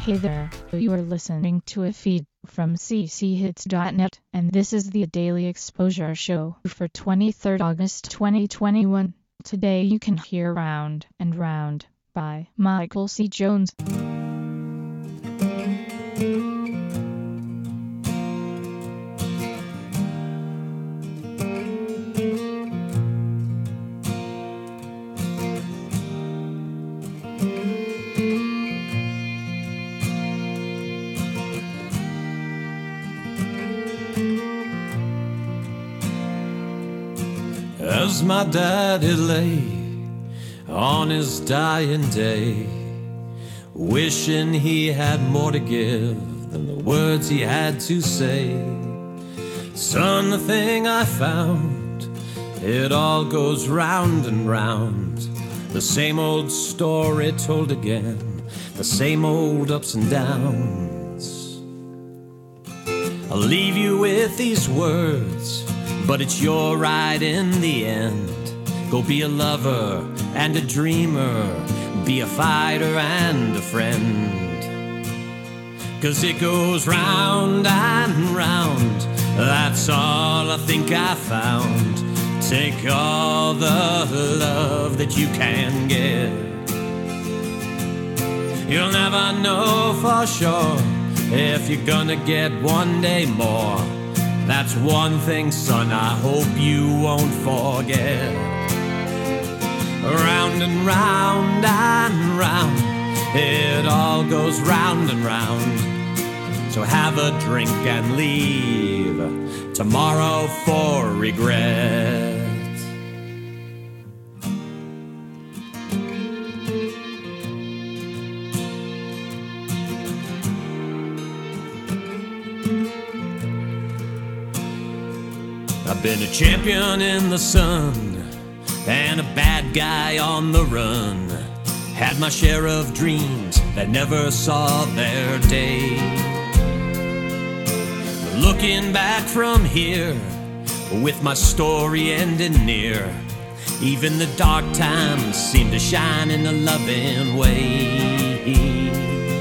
Hey there, you are listening to a feed from cchits.net, and this is the Daily Exposure Show for 23rd August 2021. Today you can hear Round and Round by Michael C. Jones. As my daddy lay on his dying day, wishing he had more to give than the words he had to say. Son, the thing I found, it all goes round and round. The same old story told again, the same old ups and downs. I'll leave you with these words, but it's your ride in the end. Go be a lover and a dreamer, be a fighter and a friend. 'Cause it goes round and round, that's all I think I found. Take all the love that you can get. You'll never know for sure if you're gonna get one day more. That's one thing, son, I hope you won't forget. Round and round and round, it all goes round and round. So have a drink and leave tomorrow for regret. I've been a champion in the sun and a bad guy on the run. Had my share of dreams that never saw their day. Looking back from here, with my story ending near, even the dark times seem to shine in a loving way.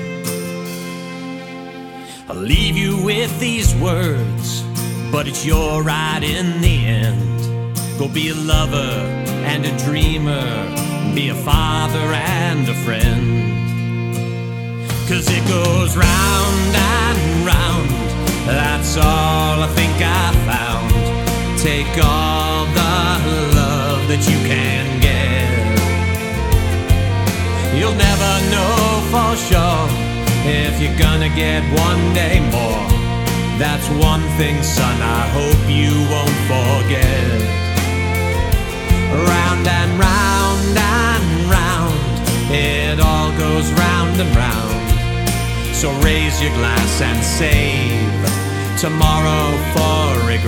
I'll leave you with these words, but it's your ride in the end. Go be a lover and a dreamer, be a father and a friend. 'Cause it goes round and round, that's all I think I found. Take all the love that you can get. You'll never know for sure if you're gonna get one day more. That's one thing, son, I hope you won't forget. Round and round and round, it all goes round and round. So raise your glass and save tomorrow for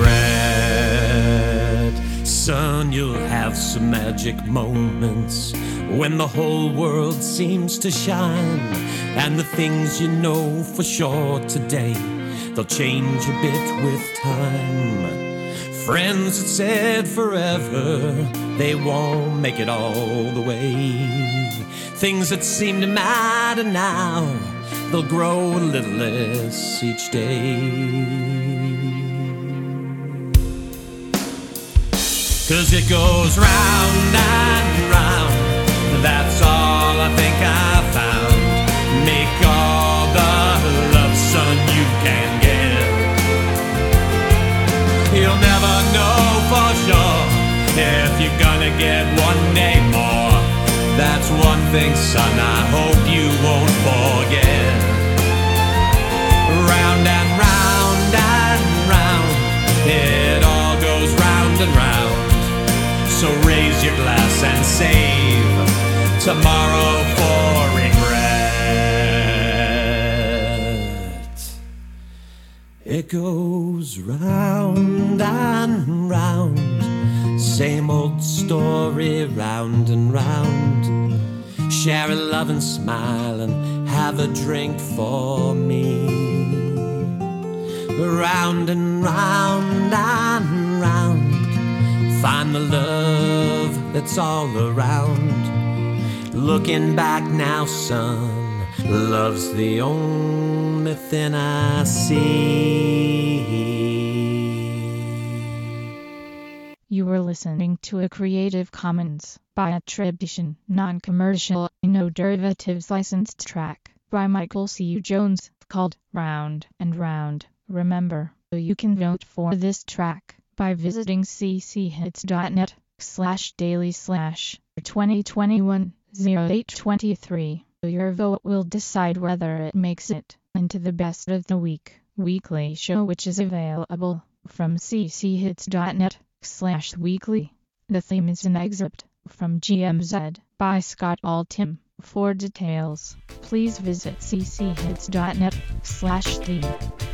regret. Son, you'll have some magic moments when the whole world seems to shine, and the things you know for sure today, they'll change a bit with time. Friends that said forever, they won't make it all the way. Things that seem to matter now, they'll grow a little less each day. 'Cause it goes round and round, that's all I think I found. Make all the love, son, you can get. You'll never know for sure if you're gonna get one day more. That's one thing, son, I hope you won't forget. Round and round and round, it all goes round and round. So raise your glass and save tomorrow for regret. It goes round and round, same old story round and round. Share a loving smile and have a drink for me. Round and round and round, find the love that's all around. Looking back now, son, Love's the only thing I see. You were listening to a Creative Commons by attribution, non-commercial, no derivatives licensed track by Michael C. Jones called Round and Round. Remember, you can vote for this track by visiting cchits.net/daily/2021-0823. Your vote will decide whether it makes it into the Best of the Week weekly show, which is available from cchits.net/weekly. The theme is an excerpt from GMZ by Scott Altham. For details, please visit cchits.net/theme.